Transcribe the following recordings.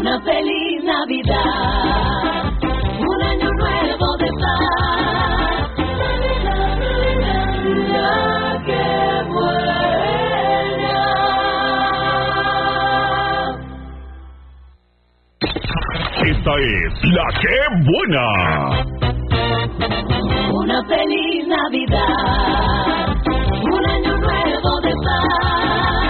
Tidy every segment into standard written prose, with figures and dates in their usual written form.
Una feliz Navidad, un año nuevo de paz. Navidad, qué buena. Esta es La Que Buena. Una feliz Navidad, un año nuevo de paz.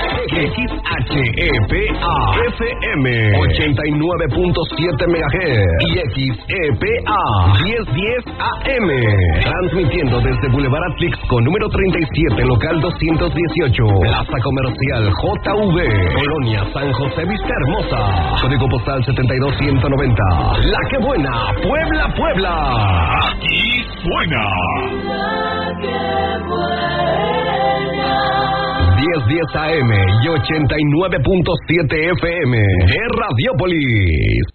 XHEPA FM 89.7 MHz y XEPA 1010 AM, transmitiendo desde Boulevard Atlix con número 37, local 218, Plaza Comercial JV, Colonia San José Vista Hermosa, código postal 72190. La Que Buena, Puebla, Puebla. Aquí suena La Que Buena. 1010 AM y 89.7 FM de Radiópolis.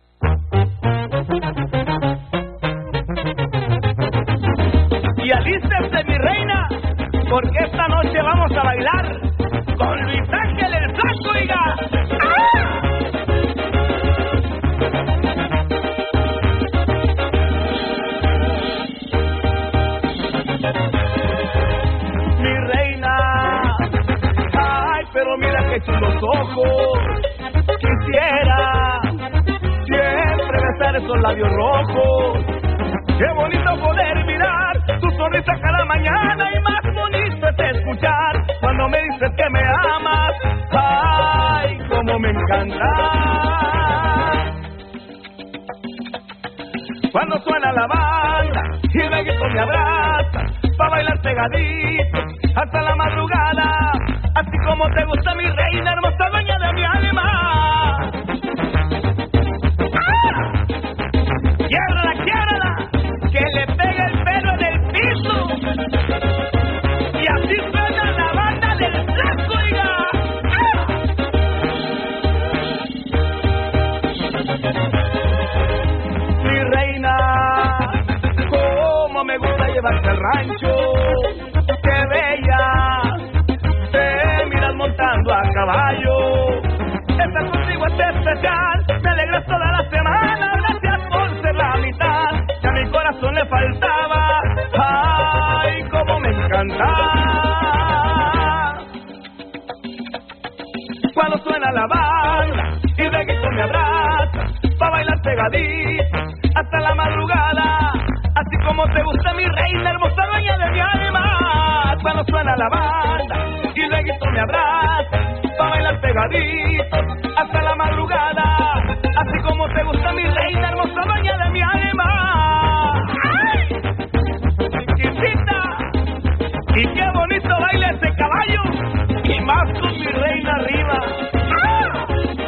Y alístese, mi reina, porque esta noche vamos a bailar con Luis Ángel el Flaco, oiga. ¡Ah! Mi reina, ay, pero mira que chulos ojos. Quisiera siempre besar esos labios rojos. Qué bonito poder mirar tu sonrisa cada mañana, y más bonito es escuchar cuando me dices que me amas. Ay, cómo me encanta cuando suena la banda y luego me abraza pa' bailar pegadito hasta la madrugada, así como te gusta, mi reina hermosa, dueña de mi alma. ¡Ah! ¡Quiérala! Que le pegue el pelo en el piso. Y así suena la banda del Flaco, oiga. ¡Ah! Mi reina, cómo me gusta llevarte al rancho. Qué bella, te miras montando a caballo. Estar contigo es especial, me alegras toda la semana. Gracias por ser la mitad que a mi corazón le faltaba. Ay, cómo me encanta cuando suena la banda y luego me abraza pa' bailar pegadito hasta la madrugada, así como te gusta, mi reina hermosa, dueña de mi alma. Cuando suena la banda y luego me abraza pa' bailar pegadito hasta la madrugada, así como te gusta, mi reina hermosa, dueña de mi alma. ¡Ay! Chiquitita, y qué bonito baila ese caballo, y más con mi reina arriba. ¡Ah!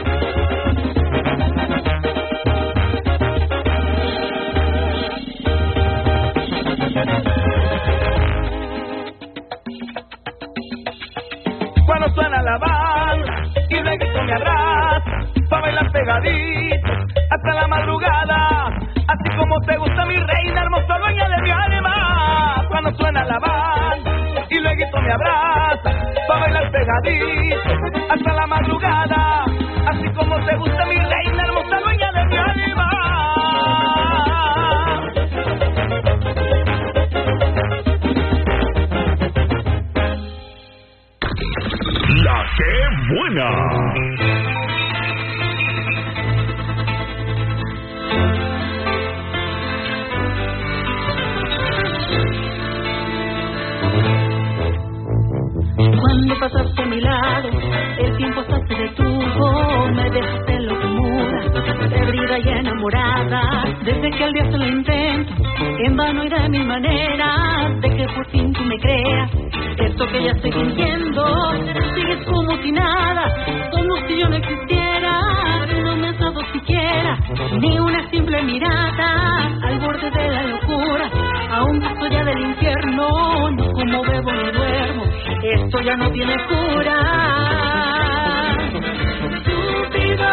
Cuando suena la banda y luego me abraza pa' bailar pegadito hasta la madrugada, así como te gusta, mi reina hermosa, dueña de mi alma. Cuando suena la banda y luego me abraza pa' bailar pegadito hasta la madrugada, así como te gusta, mi reina hermosa, dueña de mi alma. La Que Buena. Cuando pasaste a mi lado, el tiempo hasta se detuvo. Me dejaste en locura, perdida y enamorada. Desde que al día se lo intento, en vano y de mil maneras, de que por fin tú me creas. Esto que ya estoy sintiendo, sigues como si nada, como si yo no existiera. No me has dado siquiera ni una simple mirada, al borde de la locura. Aún estoy ya del infierno, no como bebo ni duermo. Esto ya no tiene cura. Cupido,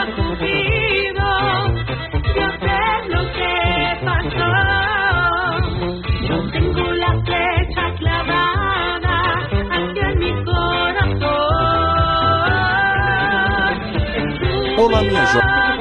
yo sé lo que pasó. Yo tengo la flecha clavada aquí en mi corazón. Olá, minha jovem.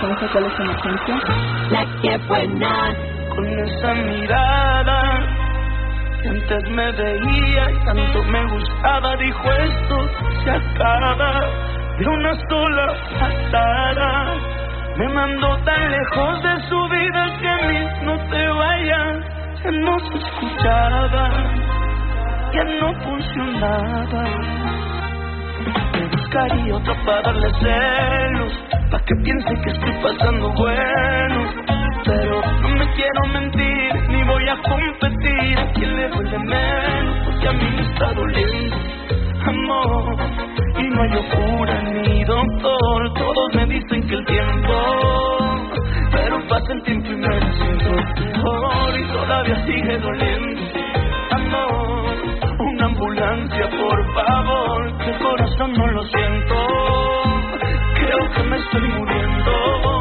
emergencia? ¿Cuál es tu emergencia? La que buena. Con esa mirada que antes me veía y tanto me gustaba, dijo esto se acaba de una sola patada. Me mandó tan lejos de su vida que a mí no te vayas, ya no se escuchaba, ya no funcionaba. Me buscaría otra para darle celos, pa' que piense que estoy pasando bueno. Pero no me quiero mentir, ni voy a competir. ¿A quién le duele menos? Porque a mí me está doliendo, amor. Y no hay locura ni doctor, todos me dicen que el tiempo, pero pasa el tiempo y me siento mejor. Y todavía sigue doliendo, amor. Una ambulancia, por favor, que el corazón no lo siento. Creo que me estoy muriendo.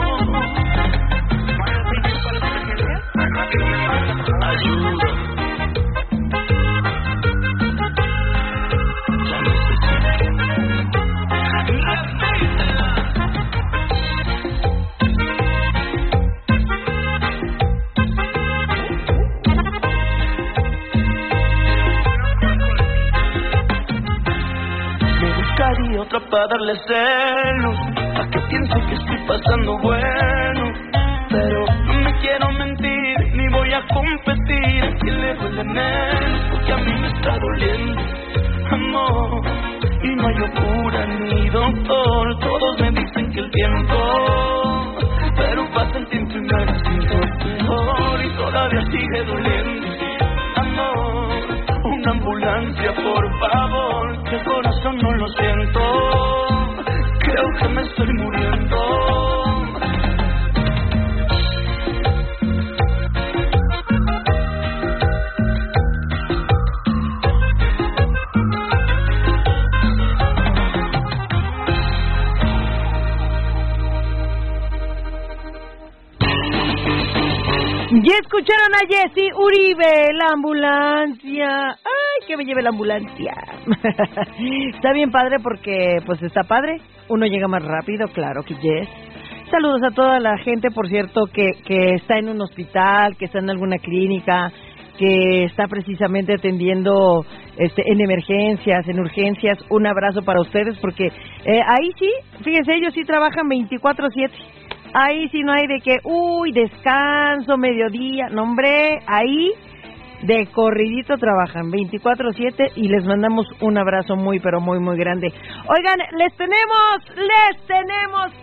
Ayuda. Me buscaría otra para darle celos, pa' que piense que estoy pasando bueno. Pero no me quiero mentir, ni voy a competir. ¿A quién le duele menos? Porque a mí me está doliendo, amor. Y no hay locura ni doctor, todos me dicen que el tiempo, pero pasa el tiempo y me siento mejor. Y todavía sigue doliendo, amor. Una ambulancia, por favor, que el corazón no lo siento. Creo que me estoy muriendo. Ya escucharon a Jessy Uribe, la ambulancia. Ay, que me lleve la ambulancia. Está bien padre porque, pues está padre. Uno llega más rápido, claro que yes. Saludos a toda la gente, por cierto, que está en un hospital, que está en alguna clínica, que está precisamente atendiendo en emergencias, en urgencias. Un abrazo para ustedes porque ahí sí, fíjense, ellos sí trabajan 24/7. Ahí sí no hay de que, descanso, mediodía. No, hombre, ahí de corridito trabajan 24/7 y les mandamos un abrazo muy, pero muy, muy grande. Oigan, les tenemos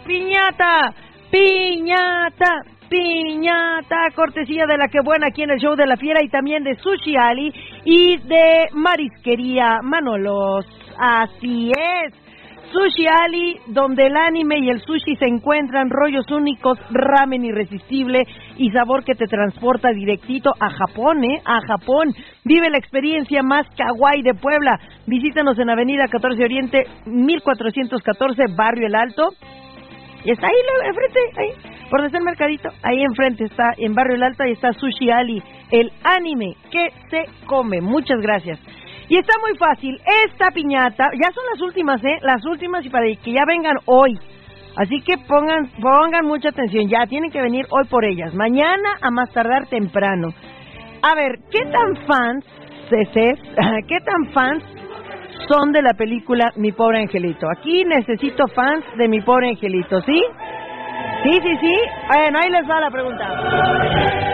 piñata, cortesía de La Que Buena aquí en el show de la Fiera y también de Sushi Ali y de Marisquería Manolos. Así es. Sushi Ali, donde el anime y el sushi se encuentran, rollos únicos, ramen irresistible y sabor que te transporta directito a Japón, a Japón. Vive la experiencia más kawaii de Puebla. Visítanos en Avenida 14 Oriente, 1414, Barrio El Alto. Y está ahí enfrente, ahí, por donde está el mercadito, ahí enfrente está, en Barrio El Alto, y está Sushi Ali, el anime que se come. Muchas gracias. Y está muy fácil, esta piñata, ya son las últimas, las últimas y para que ya vengan hoy. Así que pongan mucha atención, ya tienen que venir hoy por ellas. Mañana a más tardar temprano. A ver, ¿qué tan fans son de la película Mi Pobre Angelito? Aquí necesito fans de Mi Pobre Angelito, ¿sí? Sí. Bueno, ahí les va la pregunta.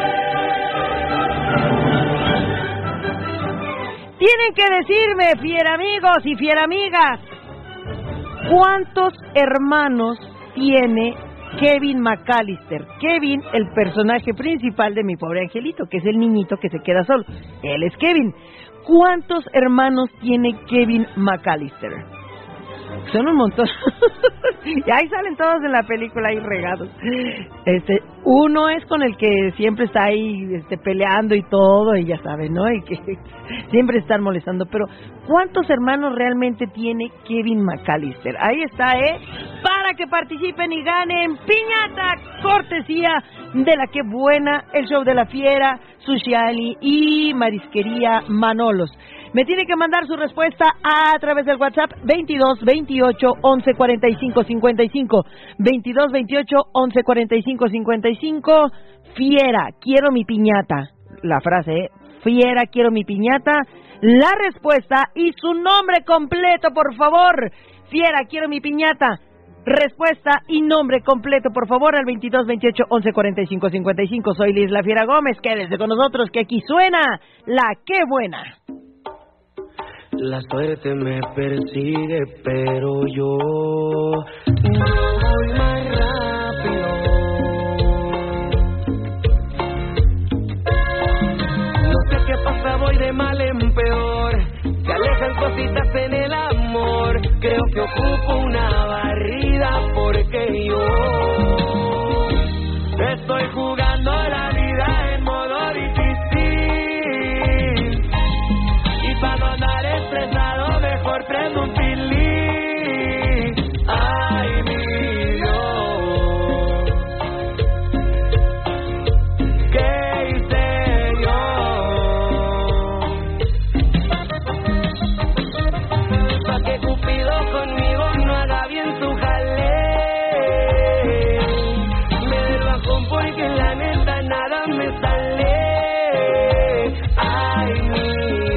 Tienen que decirme, fieramigos y fieramigas, ¿cuántos hermanos tiene Kevin McAllister? Kevin, el personaje principal de Mi Pobre Angelito, que es el niñito que se queda solo. Él es Kevin. ¿Cuántos hermanos tiene Kevin McAllister? Son un montón. Y ahí salen todos en la película ahí regados. Uno es con el que siempre está ahí peleando y todo, y ya saben, ¿no? Y que siempre están molestando. Pero ¿cuántos hermanos realmente tiene Kevin McAllister? Ahí está, para que participen y ganen piñata, cortesía de La Que Buena, el show de la Fiera, Sushi Ali y Marisquería Manolos. Me tiene que mandar su respuesta a través del WhatsApp 22 28 11 45 55. 22 28 11 45 55. Fiera, quiero mi piñata. La frase, fiera, quiero mi piñata. La respuesta y su nombre completo, por favor. Fiera, quiero mi piñata. Respuesta y nombre completo, por favor, al 22 28 11 45 55. Soy Liz La Fiera Gómez. Quédese con nosotros, que aquí suena La Qué Buena. La suerte me persigue, pero yo voy más rápido. No sé qué pasa, voy de mal en peor. Se alejan cositas en el amor. Creo que ocupo una barrida porque yo estoy jugando la vida en modo difícil. Y para no andar estresado mejor prendo un pilín. Ay, mi Dios, ¿qué hice yo? Pa' que Cupido conmigo no haga bien su jale. Me del bajón porque la neta nada me sale. Ay, mi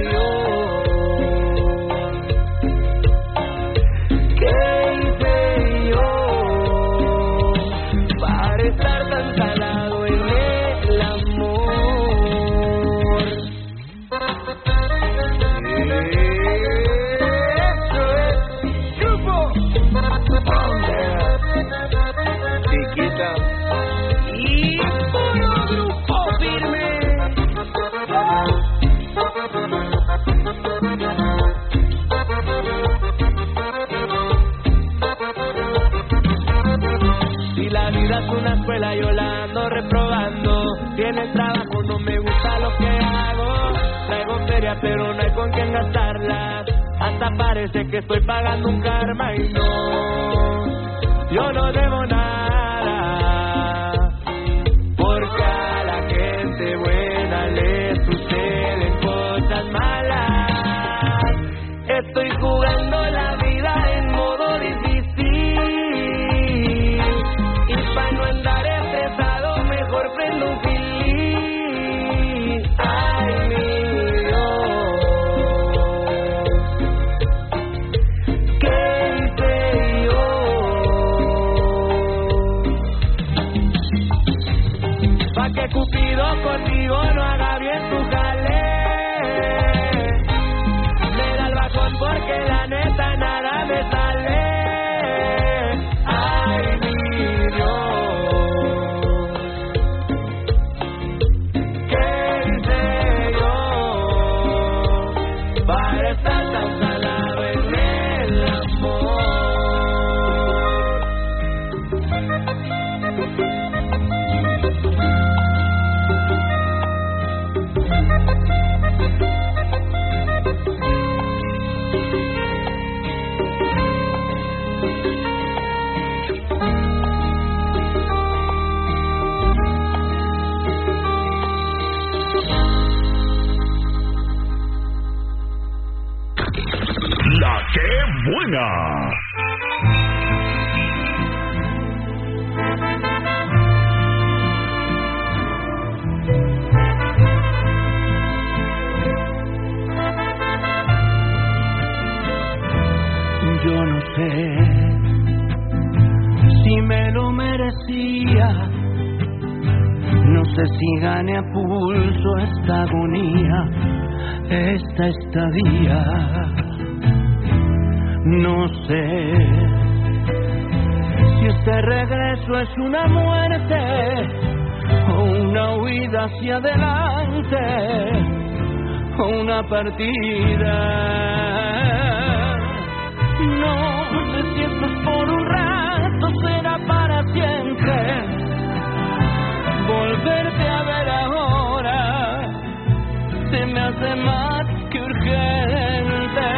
y puro grupo firme. Si la vida es una escuela, yo la ando reprobando. Tiene el trabajo, no me gusta lo que hago. Traigo feria, pero no hay con quién gastarla. Hasta parece que estoy pagando un karma y no, yo no debo nada, porque a la gente buena le suceden cosas malas. Estoy jugando la vida en modo difícil, y para no andar estresado mejor prendo un pilín. Ay, mi que Cupido conmigo no haga bien su jale. Me da el bajón porque la neta nada me sale. Ay, mi Dios, ¿qué hice yo para estar tan salado en el amor? La Qué Buena. Yo no sé si me lo merecía, no sé si gané a pulso esta agonía, esta estadía. No sé si este regreso es una muerte o una huida hacia adelante o una partida. No sé si esto es por un rato, será para siempre. Volverte a ver ahora se me hace más que urgente.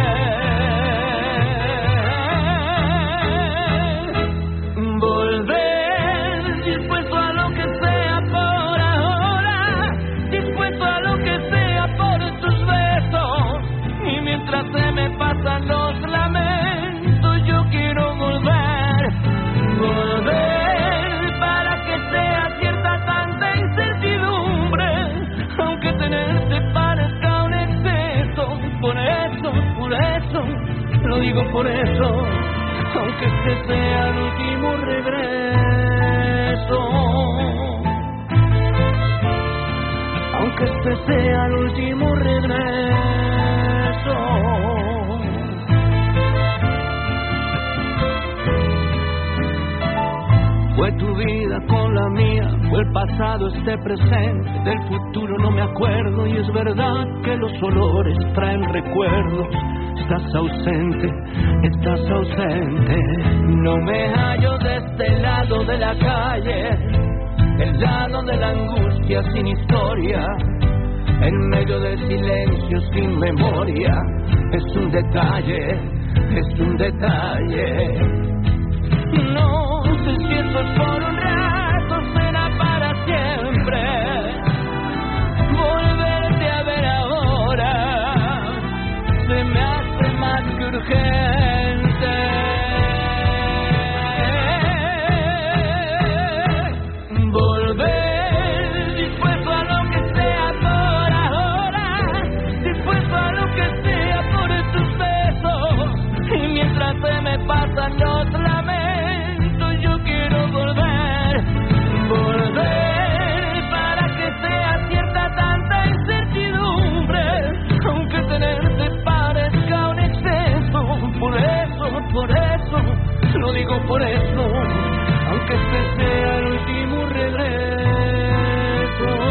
Volver, dispuesto a lo que sea por ahora, dispuesto a lo que sea por tus besos y por eso, aunque este sea el último regreso. Aunque este sea el último regreso. Fue tu vida con la mía, fue el pasado, este presente, del futuro no me acuerdo, y es verdad que los olores traen recuerdos. Estás ausente, no me hallo de este lado de la calle, el lado de la angustia sin historia, en medio del silencio sin memoria. Es un detalle, no sé si esto es por un rato, será para siempre. Volverte a ver ahora se me hace más que urgente. Volver, dispuesto a lo que sea por ahora, dispuesto a lo que sea por tus besos. Y mientras se me pasan los lamentos, yo quiero volver para que sea cierta tanta incertidumbre, aunque tenerte parezca un exceso. Por eso, lo digo por eso, aunque este sea el último regreso.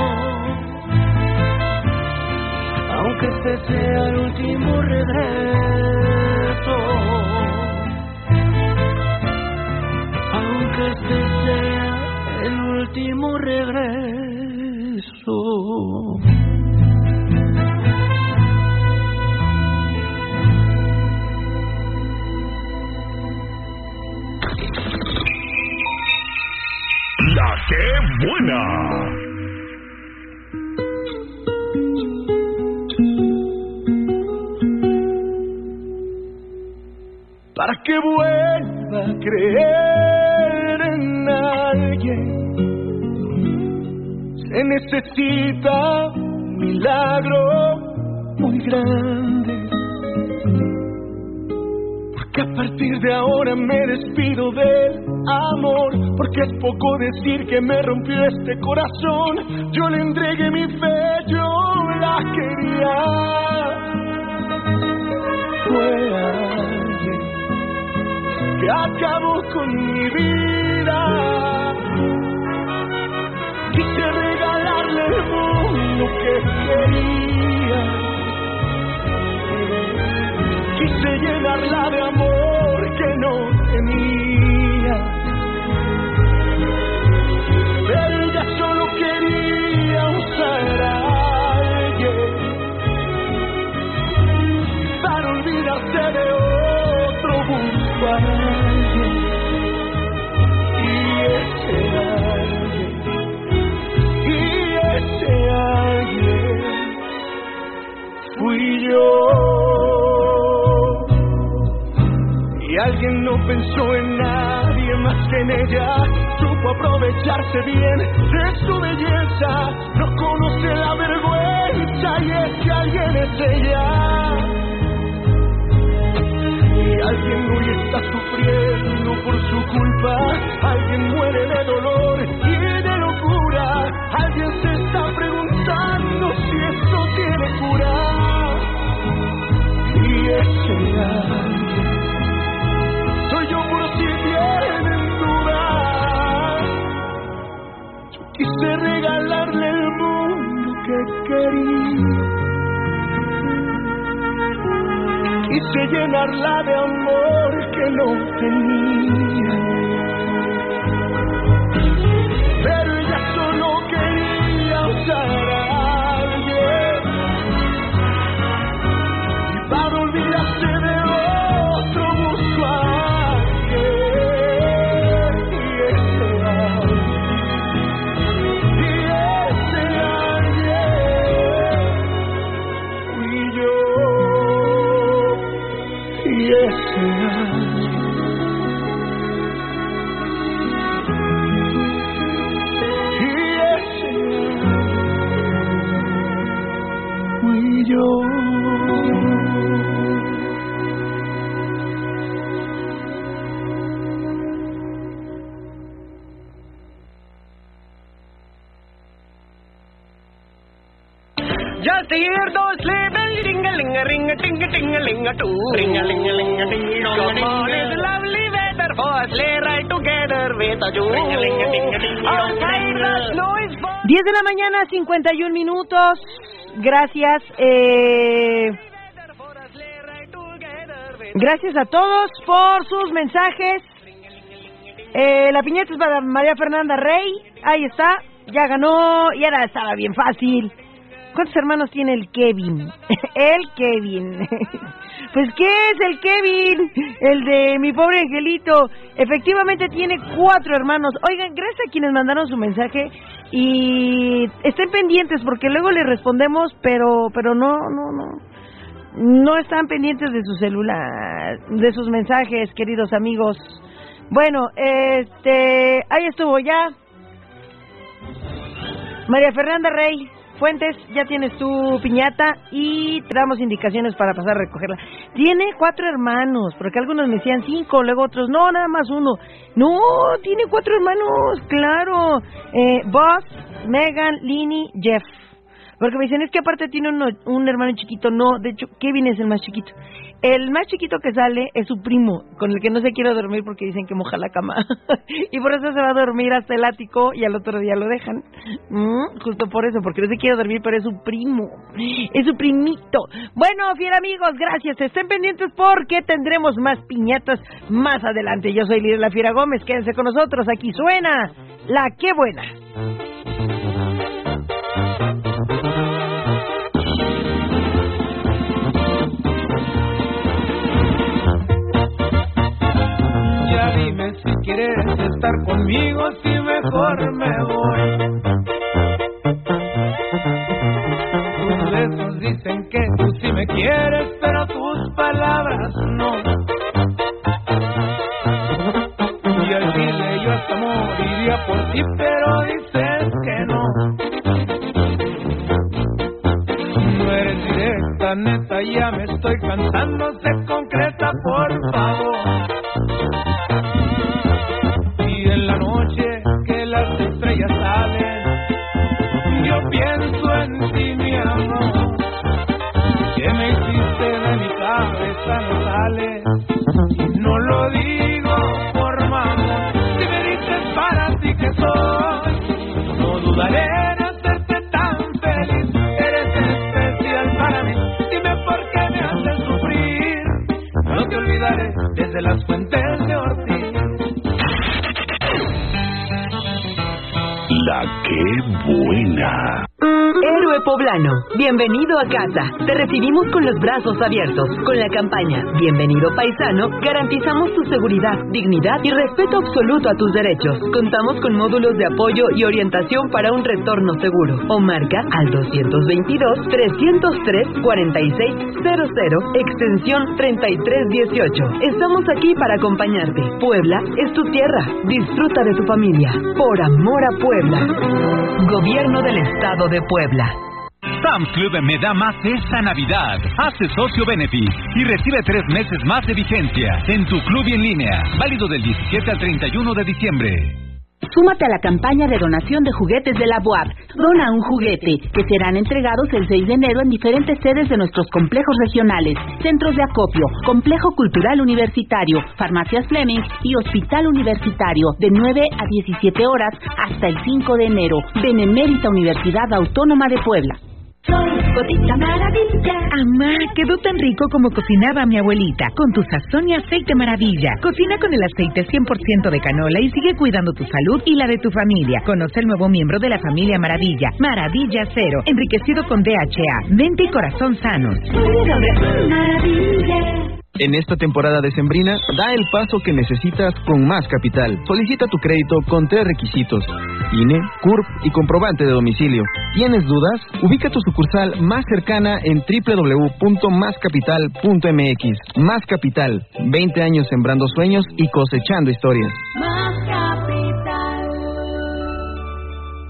Aunque este sea el último regreso. Aunque este sea el último regreso. La que buena. Para que vuelva a creer en alguien, se necesita un milagro muy grande. Porque a partir de ahora me despido del amor, porque es poco decir que me rompió este corazón. Yo le entregué mi fe, yo la quería. Fue alguien que acabó con mi vida. Quise regalarle el mundo que quería. Quise llenarla de amor que no tenía. Pero ella solo quería usar a alguien para olvidarse de otro, busco a alguien. Y ese alguien fui yo. Y alguien no pensó en nadie más que en ella. Supo aprovecharse bien de su belleza. No conoce la vergüenza y ese alguien es ella. Y alguien hoy está sufriendo por su culpa. Alguien muere de dolor y de locura. Alguien se está preguntando si esto tiene cura. Y ese alguien soy yo por si tienen dudas. Yo quise regalarle el mundo que quería. Quise llenarla de amor que no tenía. Pero ella solo quería usar a alguien. Y para olvidarse de otro busco a alguien. Y ese alguien fui yo. Y ese fui yo. Just hear those sleigh bells ring-a-ling-a-ring-a-ting-a-ting-a-ling-a-too. Ring-a-ling-a-ling-a-ting-a-ling. Come on, it's lovely weather for a sleigh ride together with a Jew. Outside the snow is falling. 10 de la mañana, 51 minutos. Gracias. Gracias a todos por sus mensajes. La piñata es para María Fernanda Rey. Ahí está. Ya ganó. Y ahora estaba bien fácil. ¿Cuántos hermanos tiene el Kevin? El Kevin. Pues, ¿qué es el Kevin? El de mi pobre angelito. Efectivamente tiene 4 hermanos. Oigan, gracias a quienes mandaron su mensaje. Y estén pendientes porque luego les respondemos, pero no están pendientes de su celular, de sus mensajes, queridos amigos. Bueno, ahí estuvo ya. María Fernanda Rey Fuentes, ya tienes tu piñata y te damos indicaciones para pasar a recogerla. Tiene 4 hermanos, porque algunos me decían 5, luego otros, no, nada más 1. No, tiene 4 hermanos, claro. Buzz, Megan, Linny, Jeff. Porque me dicen, es que aparte tiene un hermano chiquito. No, de hecho, Kevin es el más chiquito. El más chiquito que sale es su primo, con el que no se quiere dormir porque dicen que moja la cama. Y por eso se va a dormir hasta el ático y al otro día lo dejan. Justo por eso, porque no se quiere dormir, pero es su primo. Es su primito. Bueno, fiel amigos, gracias. Estén pendientes porque tendremos más piñatas más adelante. Yo soy Lidia La Fiera Gómez. Quédense con nosotros. Aquí suena La Qué Buena. Dime si quieres estar conmigo, si mejor me voy. Tus besos dicen que tú sí me quieres, pero tus palabras no. Y al decirle yo hasta moriría por ti, pero dices que no. No eres directa, neta, ya me estoy cansando, sé concreta, por favor. En la noche que las estrellas salen, yo pienso en ti, mi amor. Que me hiciste de mi cabeza no sale, y no lo digo por mamón. Si me dices para ti que soy, no dudaré en hacerte tan feliz. Eres especial para mí, dime por qué me haces sufrir. No te olvidaré desde las fuentes de Ortiz. La Qué Buena. Héroe poblano, bienvenido a casa. Te recibimos con los brazos abiertos. Con la campaña Bienvenido Paisano, garantizamos tu seguridad, dignidad y respeto absoluto a tus derechos. Contamos con módulos de apoyo y orientación para un retorno seguro. O marca al 222-303-4600, extensión 3318. Estamos aquí para acompañarte. Puebla es tu tierra. Disfruta de tu familia. Por amor a Puebla. Gobierno del Estado de Puebla. Sam's Club me da más esta Navidad. Hazte socio Benefit y recibe 3 meses más de vigencia en tu club y en línea. Válido del 17 al 31 de diciembre. Súmate a la campaña de donación de juguetes de la BUAP. Dona un juguete, que serán entregados el 6 de enero en diferentes sedes de nuestros complejos regionales, centros de acopio, complejo cultural universitario, farmacias Fleming y hospital universitario, de 9 a 17 horas hasta el 5 de enero. Benemérita Universidad Autónoma de Puebla. Cotita Maravilla. Amá, quedó tan rico como cocinaba mi abuelita, con tu sazón y aceite Maravilla. Cocina con el aceite 100% de canola y sigue cuidando tu salud y la de tu familia. Conoce el nuevo miembro de la familia Maravilla, Maravilla Cero, enriquecido con DHA, mente y corazón sanos. Maravilla. En esta temporada decembrina, da el paso que necesitas con Más Capital. Solicita tu crédito con 3 requisitos: INE, CURP y comprobante de domicilio. ¿Tienes dudas? Ubica tu sucursal más cercana en www.mascapital.mx. Más Capital, 20 años sembrando sueños y cosechando historias. Más Capital.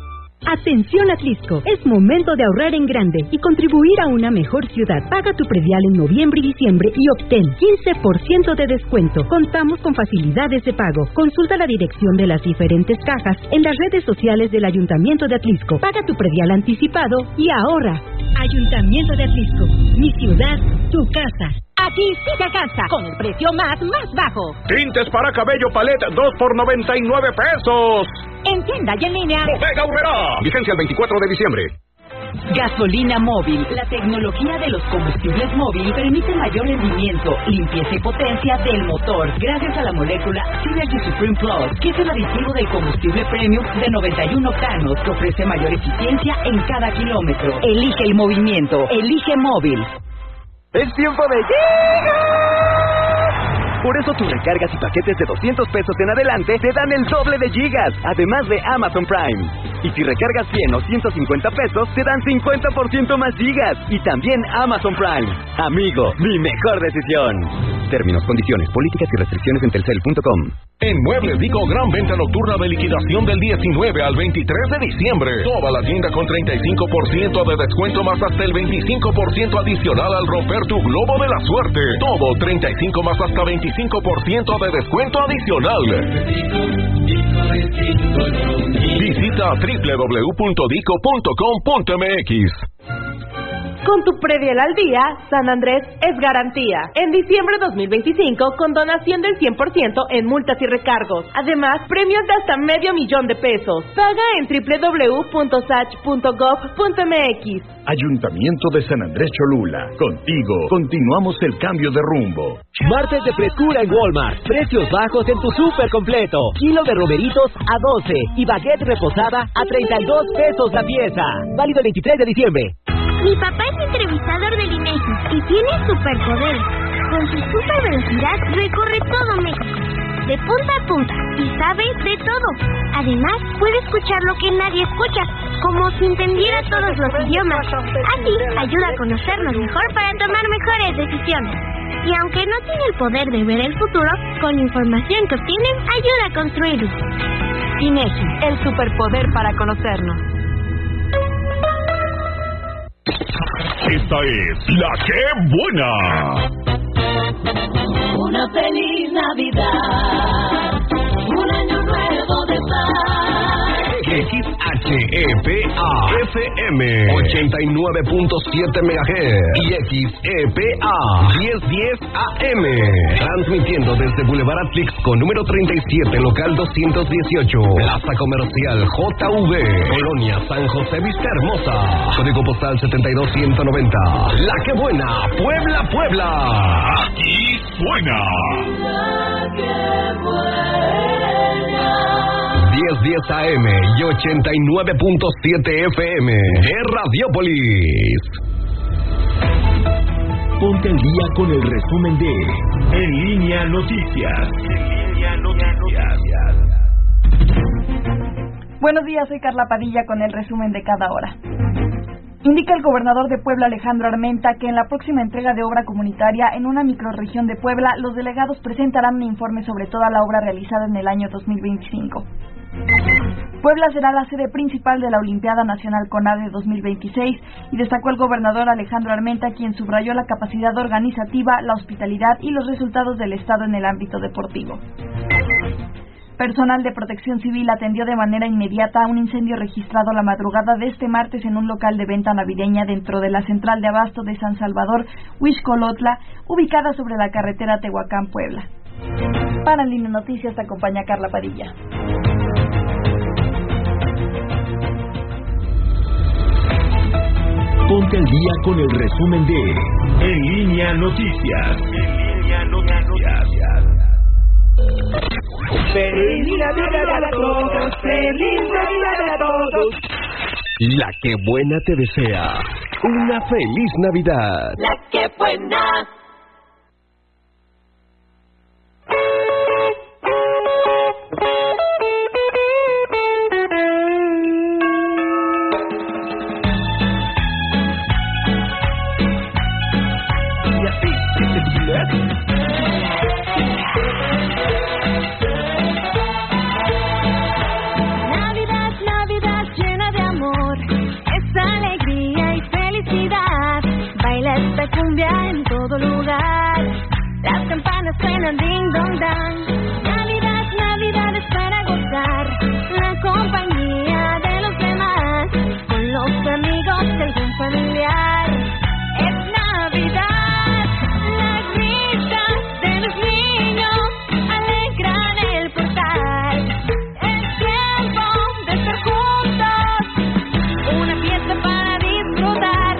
Atención Atlisco, es momento de ahorrar en grande y contribuir a una mejor ciudad. Paga tu predial en noviembre y diciembre y obtén 15% de descuento. Contamos con facilidades de pago. Consulta la dirección de las diferentes cajas en las redes sociales del Ayuntamiento de Atlisco. Paga tu predial anticipado y ahorra. Ayuntamiento de Atlisco, mi ciudad, tu casa. Aquí sí te alcanza, con el precio más bajo. Tintes para cabello Palette, 2 por 99 pesos. En tienda y en línea. Bodega Aurrerá. Vigencia el 24 de diciembre. Gasolina móvil. La tecnología de los combustibles móvil permite mayor rendimiento, limpieza y potencia del motor gracias a la molécula Synergy Supreme Plus, que es el aditivo del combustible premium de 91 octanos que ofrece mayor eficiencia en cada kilómetro. Elige el movimiento. Elige móvil. ¡Es tiempo de gigas! Por eso tus recargas y paquetes de 200 pesos en adelante te dan el doble de gigas, además de Amazon Prime. Y si recargas 100 o 150 pesos, te dan 50% más gigas. Y también Amazon Prime. Amigo, mi mejor decisión. Términos, condiciones, políticas y restricciones en telcel.com. En Muebles Dico, gran venta nocturna de liquidación del 19 al 23 de diciembre. Toda la tienda con 35% de descuento más hasta el 25% adicional al romper tu globo de la suerte. Todo 35 más hasta 25% de descuento adicional. Visita www.dico.com.mx. Con tu predial al día, San Andrés es garantía. En diciembre 2025, con donación del 100% en multas y recargos. Además, premios de hasta $500,000 de pesos. Paga en www.sach.gov.mx. Ayuntamiento de San Andrés Cholula. Contigo, continuamos el cambio de rumbo. Martes de frescura en Walmart. Precios bajos en tu súper completo. Kilo de romeritos a 12 y baguette reposada a 32 pesos la pieza. Válido el 23 de diciembre. Mi papá es entrevistador del INEGI y tiene superpoderes. Con su super velocidad recorre todo México, de punta a punta, y sabe de todo. Además, puede escuchar lo que nadie escucha, como si entendiera todos los idiomas. Así, ayuda a conocernos mejor para tomar mejores decisiones. Y aunque no tiene el poder de ver el futuro, con la información que obtiene, ayuda a construirlo. INEGI, el superpoder para conocernos. Esta es La Que Buena. Una feliz Navidad, un año nuevo de paz. XHEPA FM 89.7 MHz y XEPA 1010 AM. Transmitiendo desde Boulevard Atlix con número 37, local 218, Plaza Comercial JV, Colonia San José Vista Hermosa, código postal 72190. La Que Buena, Puebla, Puebla. Aquí suena La Que Buena. 1010 AM y 89.7 FM de Radiópolis. Ponte al día con el resumen de En Línea Noticias. Buenos días, soy Carla Padilla con el resumen de cada hora. Indica el gobernador de Puebla, Alejandro Armenta, que en la próxima entrega de obra comunitaria en una microrregión de Puebla, los delegados presentarán un informe sobre toda la obra realizada en el año 2025. Puebla será la sede principal de la Olimpiada Nacional CONADE 2026 y destacó el gobernador Alejandro Armenta, quien subrayó la capacidad organizativa, la hospitalidad y los resultados del Estado en el ámbito deportivo. Personal de Protección Civil atendió de manera inmediata a un incendio registrado la madrugada de este martes en un local de venta navideña dentro de la central de abasto de San Salvador, Huixcolotla, ubicada sobre la carretera Tehuacán-Puebla. Para En Línea Noticias te acompaña Carla Padilla. Ponte al día con el resumen de En Línea Noticias. ¡Feliz Navidad a todos! ¡Feliz Navidad a todos! La Que Buena te desea una feliz Navidad. La Que Buena. cumbia en todo lugar. Las campanas suenan ding dong dan. Navidad, Navidad es para gozar la compañía de los demás, con los amigos de algún familiar. Es Navidad, las risas de los niños alegran el portal. Es tiempo de estar juntos, una fiesta para disfrutar.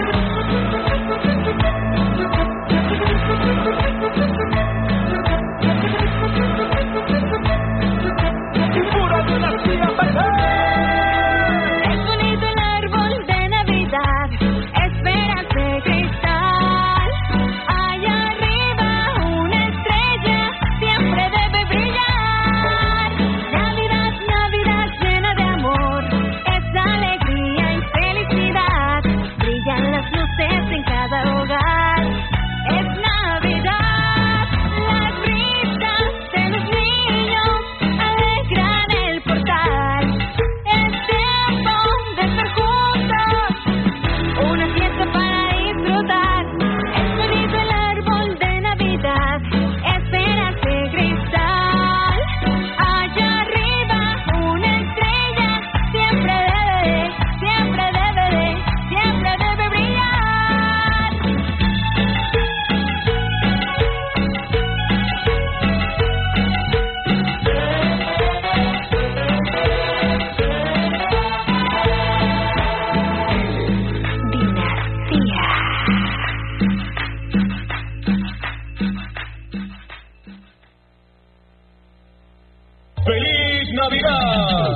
Es bonito el árbol de Navidad, esferas de cristal. Allá arriba una estrella siempre debe brillar. Navidad, Navidad llena de amor, es alegría y felicidad. Brillan las luces en cada hogar. Es Navidad, las risas de los niños alegran el portal. Es tiempo de estar juntos, una fiesta para disfrutar. Es bonito el árbol de Navidad, esferas de cristal. Allá arriba una estrella siempre debe brillar. ¡Feliz Navidad!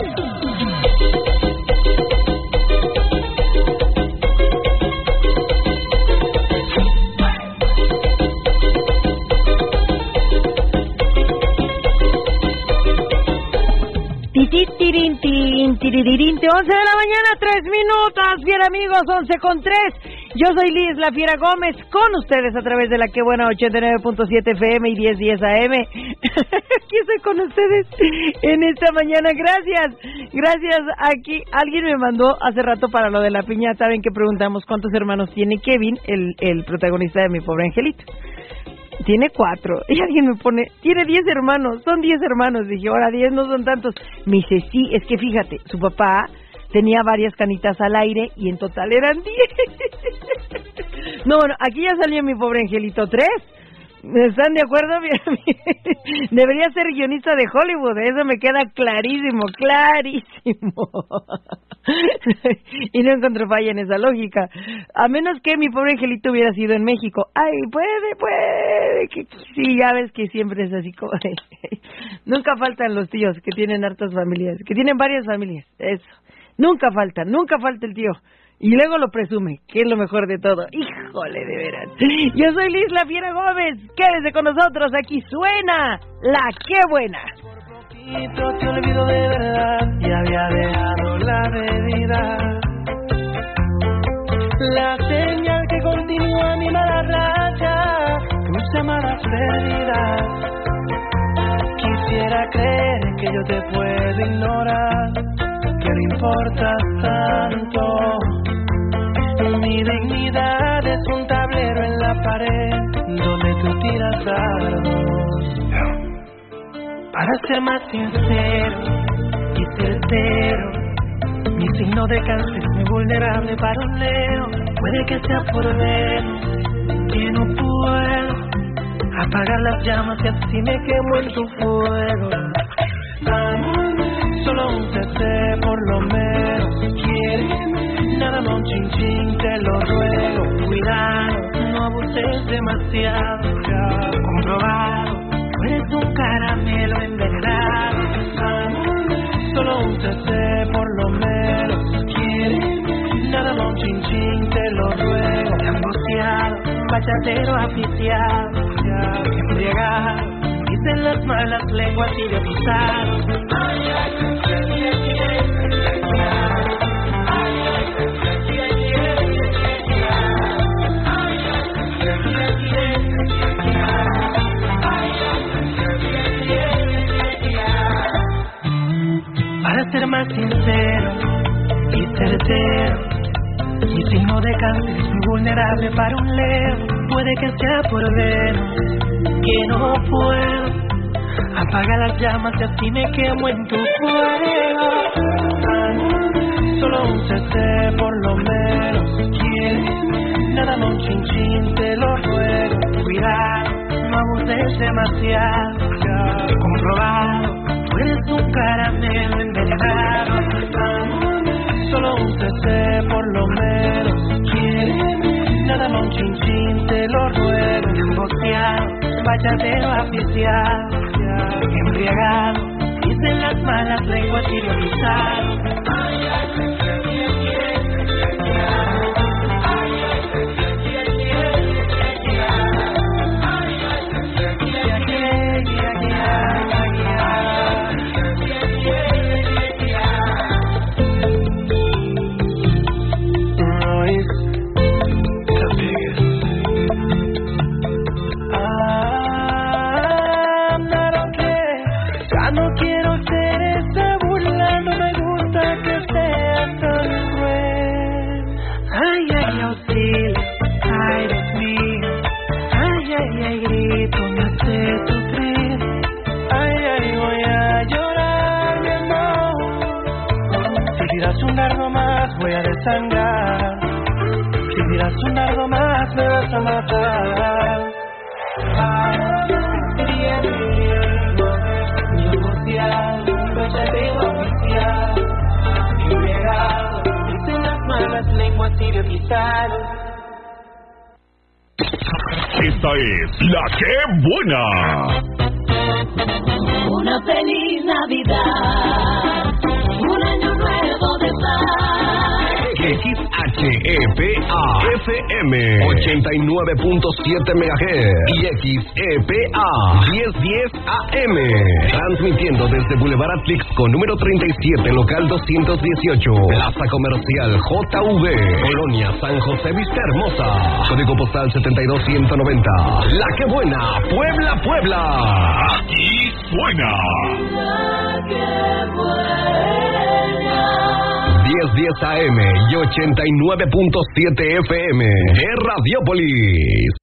Tiririrín, 11 de la mañana, 3 minutos. Bien, amigos, 11:03. Yo soy Liz La Fiera Gómez, con ustedes a través de la Que Buena 89.7 FM y 1010 AM. Aquí estoy con ustedes en esta mañana. Gracias. Aquí alguien me mandó hace rato para lo de la piñata. Ven que preguntamos cuántos hermanos tiene Kevin, el protagonista de Mi Pobre Angelito. Tiene 4. Y alguien me pone, tiene 10 hermanos, son 10 hermanos. Dije, ahora 10 no son tantos. Me dice, sí, es que fíjate, su papá tenía varias canitas al aire y en total eran 10. No, bueno, aquí ya salió Mi Pobre Angelito 3. ¿Están de acuerdo? Debería ser guionista de Hollywood, eso me queda clarísimo. Y no encuentro falla en esa lógica. A menos que Mi Pobre Angelito hubiera sido en México. Ay, puede. Que, sí, ya ves que siempre es así como... Nunca faltan los tíos que tienen hartas familias, que tienen varias familias. Eso. Nunca falta el tío. Y luego lo presume, que es lo mejor de todo. Híjole, de veras. Yo soy Liz La Fiera Gómez. Quédese con nosotros, aquí suena La Que Buena. Te olvido de verdad y había dejado la bebida. La señal que continúa mi mala racha, mis llamadas perdidas. Quisiera creer que yo te puedo ignorar, que no importa tanto. Mi dignidad es un tablero en la pared donde tú tiras dardos. Para ser más sincero y certero, mi signo de cáncer es muy vulnerable para un Leo. Puede que sea por ver que no puedo apagar las llamas y así me quemo en tu fuego. Solo un TC por lo menos quieres. Nada más un chin, te lo ruego. Cuidado, no abuses demasiado. Ya comprobado, tú eres un caramelo envenenado. Solo un TC por lo menos quieres. Nada más un chin, te lo ruego. Angustiado, bachatero aficiado. Ya embriagado, dicen las malas lenguas idiotizadas. Para ser más sincero y certero, mi signo de cáncer es muy vulnerable para un Leo. puede que sea por menos, que no puedo. Apaga las llamas y así me quemo en tu fuego. Solo un cc por lo menos. ¿Quieres? Nada más un chin chin, te lo ruego. Cuidado, no abuses demasiado. Comprobado, tú eres un caramelo envenenado. Solo un cc por lo menos. ¿Quieres? Nada más un chin chin, te lo ruego. Emboceado, vayatero aficiado. Embriagado, dicen las malas lenguas idiotizadas. Voy a desangrar. Si tiras un dardo más me vas a matar. Negociado, vaya oficial. Embriagado, dicen las malas lenguas idiotizadas. Esta es La Que Buena. Una feliz Navidad, un año nuevo de paz. XHEPA FM 89.7 MHz y XEPA 1010 AM. Transmitiendo desde Boulevard Atlix con número 37, local 218, Plaza Comercial JV, Colonia San José Vista Hermosa. Código postal 72190. La Que Buena, Puebla, Puebla. Aquí suena La Que Buena. 1010 AM y 89.7 FM de Radiópolis.